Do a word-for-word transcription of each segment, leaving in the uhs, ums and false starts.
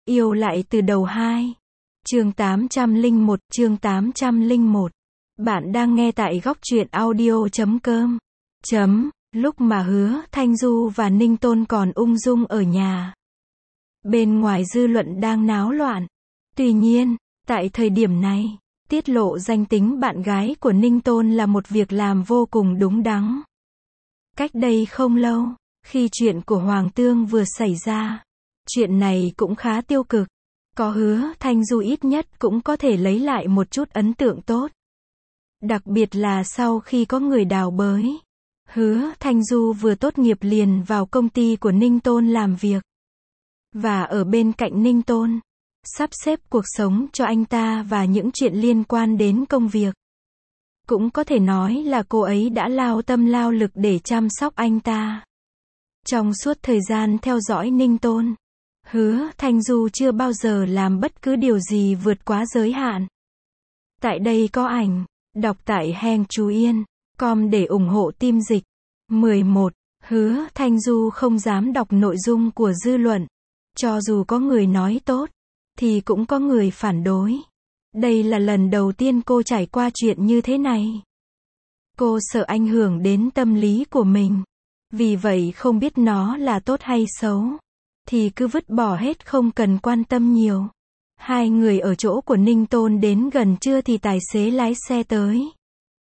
Yêu lại từ đầu hai. Chương tám trăm lẻ một, chương tám trăm lẻ một. Bạn đang nghe tại góc truyện audio chấm com. Chấm, lúc mà Hứa Thanh Du và Ninh Tôn còn ung dung ở nhà. Bên ngoài dư luận đang náo loạn. Tuy nhiên, tại thời điểm này, tiết lộ danh tính bạn gái của Ninh Tôn là một việc làm vô cùng đúng đắn. Cách đây không lâu, khi chuyện của Hoàng Tương vừa xảy ra, chuyện này cũng khá tiêu cực. Có Hứa Thanh Du ít nhất cũng có thể lấy lại một chút ấn tượng tốt. Đặc biệt là sau khi có người đào bới. Hứa Thanh Du vừa tốt nghiệp liền vào công ty của Ninh Tôn làm việc. Và ở bên cạnh Ninh Tôn, sắp xếp cuộc sống cho anh ta và những chuyện liên quan đến công việc. Cũng có thể nói là cô ấy đã lao tâm lao lực để chăm sóc anh ta. Trong suốt thời gian theo dõi Ninh Tôn, Hứa Thanh Du chưa bao giờ làm bất cứ điều gì vượt quá giới hạn. Tại đây có ảnh, đọc tại Heng Chú Yên, com để ủng hộ team dịch. mười một. Hứa Thanh Du không dám đọc nội dung của dư luận. Cho dù có người nói tốt, thì cũng có người phản đối. Đây là lần đầu tiên cô trải qua chuyện như thế này. Cô sợ ảnh hưởng đến tâm lý của mình. Vì vậy không biết nó là tốt hay xấu, thì cứ vứt bỏ hết không cần quan tâm nhiều. Hai người ở chỗ của Ninh Tôn đến gần trưa thì tài xế lái xe tới.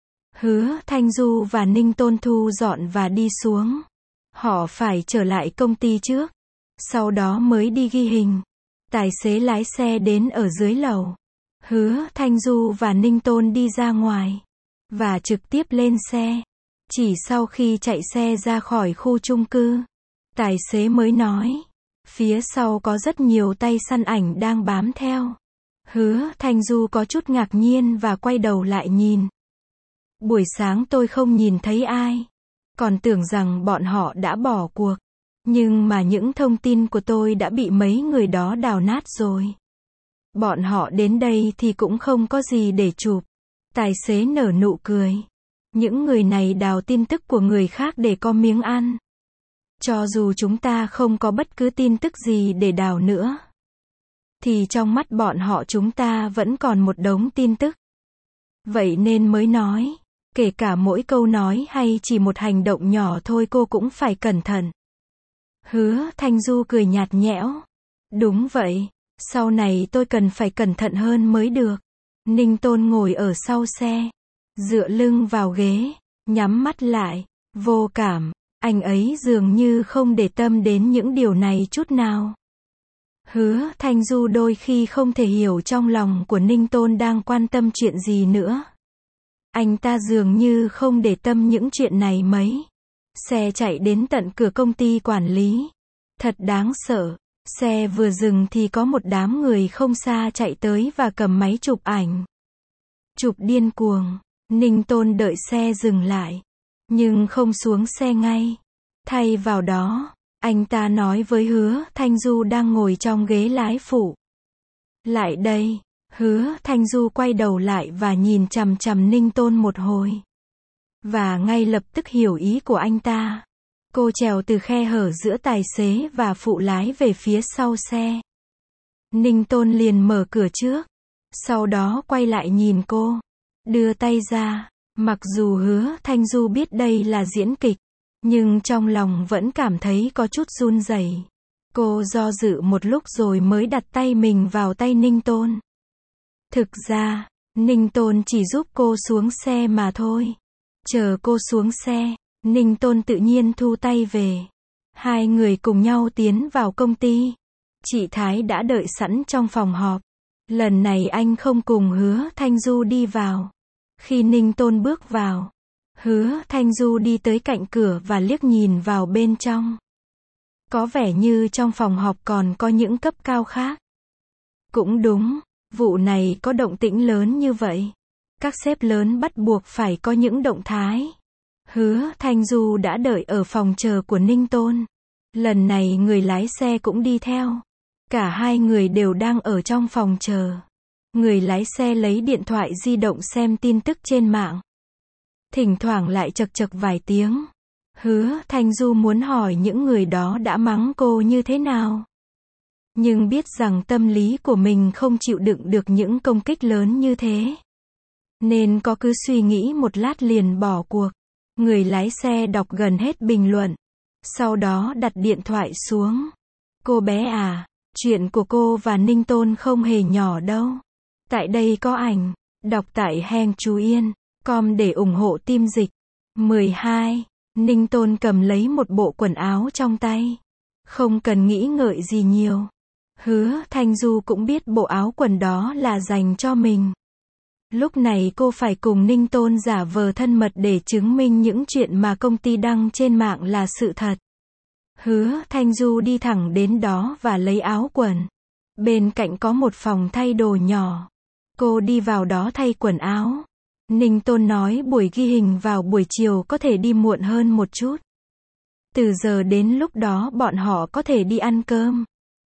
Hứa Thanh Du và Ninh Tôn thu dọn và đi xuống. Họ phải trở lại công ty trước, sau đó mới đi ghi hình. Tài xế lái xe đến ở dưới lầu. Hứa Thanh Du và Ninh Tôn đi ra ngoài và trực tiếp lên xe. Chỉ sau khi chạy xe ra khỏi khu chung cư, tài xế mới nói, phía sau có rất nhiều tay săn ảnh đang bám theo. Hứa Thanh Du có chút ngạc nhiên và quay đầu lại nhìn. Buổi sáng tôi không nhìn thấy ai, còn tưởng rằng bọn họ đã bỏ cuộc. Nhưng mà những thông tin của tôi đã bị mấy người đó đào nát rồi. Bọn họ đến đây thì cũng không có gì để chụp. Tài xế nở nụ cười. Những người này đào tin tức của người khác để có miếng ăn. Cho dù chúng ta không có bất cứ tin tức gì để đào nữa, thì trong mắt bọn họ chúng ta vẫn còn một đống tin tức. Vậy nên mới nói, kể cả mỗi câu nói hay chỉ một hành động nhỏ thôi cô cũng phải cẩn thận. Hứa Thanh Du cười nhạt nhẽo. Đúng vậy, sau này tôi cần phải cẩn thận hơn mới được. Ninh Tôn ngồi ở sau xe, dựa lưng vào ghế, nhắm mắt lại, vô cảm. Anh ấy dường như không để tâm đến những điều này chút nào. Hứa Thanh Du đôi khi không thể hiểu trong lòng của Ninh Tôn đang quan tâm chuyện gì nữa. Anh ta dường như không để tâm những chuyện này mấy. Xe chạy đến tận cửa công ty quản lý. Thật đáng sợ. Xe vừa dừng thì có một đám người không xa chạy tới và cầm máy chụp ảnh. Chụp điên cuồng. Ninh Tôn đợi xe dừng lại, nhưng không xuống xe ngay. Thay vào đó, anh ta nói với Hứa Thanh Du đang ngồi trong ghế lái phụ. Lại đây. Hứa Thanh Du quay đầu lại và nhìn chằm chằm Ninh Tôn một hồi. Và ngay lập tức hiểu ý của anh ta. Cô trèo từ khe hở giữa tài xế và phụ lái về phía sau xe. Ninh Tôn liền mở cửa trước. Sau đó quay lại nhìn cô. Đưa tay ra. Mặc dù Hứa Thanh Du biết đây là diễn kịch, nhưng trong lòng vẫn cảm thấy có chút run rẩy. Cô do dự một lúc rồi mới đặt tay mình vào tay Ninh Tôn. Thực ra, Ninh Tôn chỉ giúp cô xuống xe mà thôi. Chờ cô xuống xe, Ninh Tôn tự nhiên thu tay về. Hai người cùng nhau tiến vào công ty. Chị Thái đã đợi sẵn trong phòng họp. Lần này anh không cùng Hứa Thanh Du đi vào. Khi Ninh Tôn bước vào, Hứa Thanh Du đi tới cạnh cửa và liếc nhìn vào bên trong. Có vẻ như trong phòng họp còn có những cấp cao khác. Cũng đúng, vụ này có động tĩnh lớn như vậy. Các sếp lớn bắt buộc phải có những động thái. Hứa Thanh Du đã đợi ở phòng chờ của Ninh Tôn. Lần này người lái xe cũng đi theo. Cả hai người đều đang ở trong phòng chờ. Người lái xe lấy điện thoại di động xem tin tức trên mạng. Thỉnh thoảng lại chật chật vài tiếng. Hứa Thanh Du muốn hỏi những người đó đã mắng cô như thế nào. Nhưng biết rằng tâm lý của mình không chịu đựng được những công kích lớn như thế. Nên có cứ suy nghĩ một lát liền bỏ cuộc. Người lái xe đọc gần hết bình luận. Sau đó đặt điện thoại xuống. Cô bé à, chuyện của cô và Ninh Tôn không hề nhỏ đâu. Tại đây có ảnh. Đọc tại Heng Chú Yên. Com để ủng hộ team dịch. mười hai. Ninh Tôn cầm lấy một bộ quần áo trong tay. Không cần nghĩ ngợi gì nhiều. Hứa Thanh Du cũng biết bộ áo quần đó là dành cho mình. Lúc này cô phải cùng Ninh Tôn giả vờ thân mật để chứng minh những chuyện mà công ty đăng trên mạng là sự thật. Hứa Thanh Du đi thẳng đến đó và lấy áo quần. Bên cạnh có một phòng thay đồ nhỏ. Cô đi vào đó thay quần áo. Ninh Tôn nói buổi ghi hình vào buổi chiều có thể đi muộn hơn một chút. Từ giờ đến lúc đó bọn họ có thể đi ăn cơm.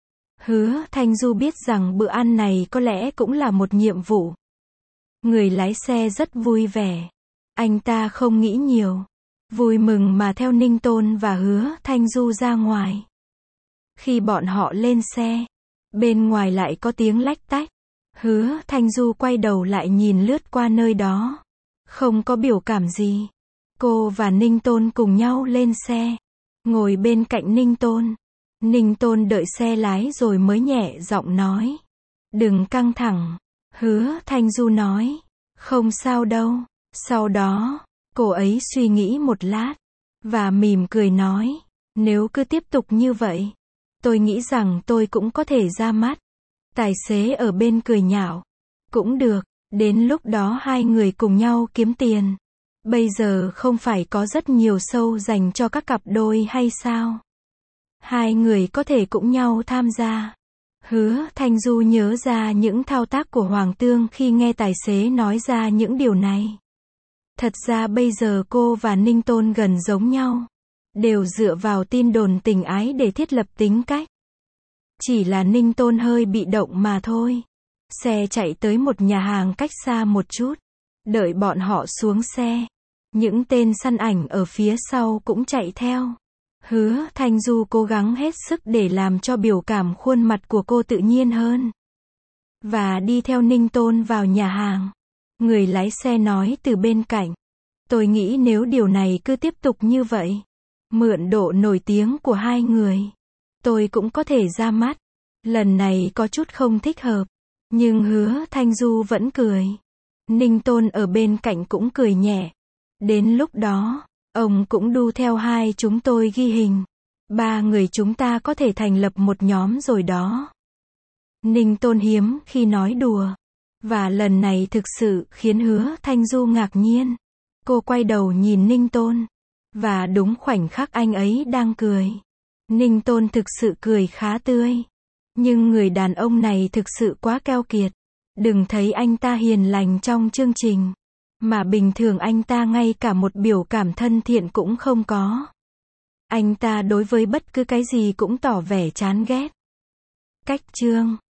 Hứa Thanh Du biết rằng bữa ăn này có lẽ cũng là một nhiệm vụ. Người lái xe rất vui vẻ. Anh ta không nghĩ nhiều. Vui mừng mà theo Ninh Tôn và Hứa Thanh Du ra ngoài. Khi bọn họ lên xe, bên ngoài lại có tiếng lách tách. Hứa Thanh Du quay đầu lại nhìn lướt qua nơi đó. Không có biểu cảm gì. Cô và Ninh Tôn cùng nhau lên xe. Ngồi bên cạnh Ninh Tôn. Ninh Tôn đợi xe lái rồi mới nhẹ giọng nói. Đừng căng thẳng. Hứa Thanh Du nói. Không sao đâu. Sau đó, cô ấy suy nghĩ một lát. Và mỉm cười nói. Nếu cứ tiếp tục như vậy, tôi nghĩ rằng tôi cũng có thể ra mắt. Tài xế ở bên cười nhạo. Cũng được. Đến lúc đó hai người cùng nhau kiếm tiền. Bây giờ không phải có rất nhiều show dành cho các cặp đôi hay sao? Hai người có thể cũng nhau tham gia. Hứa Thanh Du nhớ ra những thao tác của Hoàng Tương khi nghe tài xế nói ra những điều này. Thật ra bây giờ cô và Ninh Tôn gần giống nhau. Đều dựa vào tin đồn tình ái để thiết lập tính cách. Chỉ là Ninh Tôn hơi bị động mà thôi. Xe chạy tới một nhà hàng cách xa một chút. Đợi bọn họ xuống xe. Những tên săn ảnh ở phía sau cũng chạy theo. Hứa Thanh Du cố gắng hết sức để làm cho biểu cảm khuôn mặt của cô tự nhiên hơn. Và đi theo Ninh Tôn vào nhà hàng. Người lái xe nói từ bên cạnh. Tôi nghĩ nếu điều này cứ tiếp tục như vậy, mượn độ nổi tiếng của hai người, tôi cũng có thể ra mắt. Lần này có chút không thích hợp. Nhưng Hứa Thanh Du vẫn cười. Ninh Tôn ở bên cạnh cũng cười nhẹ. Đến lúc đó, ông cũng đu theo hai chúng tôi ghi hình. Ba người chúng ta có thể thành lập một nhóm rồi đó. Ninh Tôn hiếm khi nói đùa. Và lần này thực sự khiến Hứa Thanh Du ngạc nhiên. Cô quay đầu nhìn Ninh Tôn. Và đúng khoảnh khắc anh ấy đang cười. Ninh Tôn thực sự cười khá tươi. Nhưng người đàn ông này thực sự quá keo kiệt. Đừng thấy anh ta hiền lành trong chương trình. Mà bình thường anh ta ngay cả một biểu cảm thân thiện cũng không có. Anh ta đối với bất cứ cái gì cũng tỏ vẻ chán ghét. Cách chương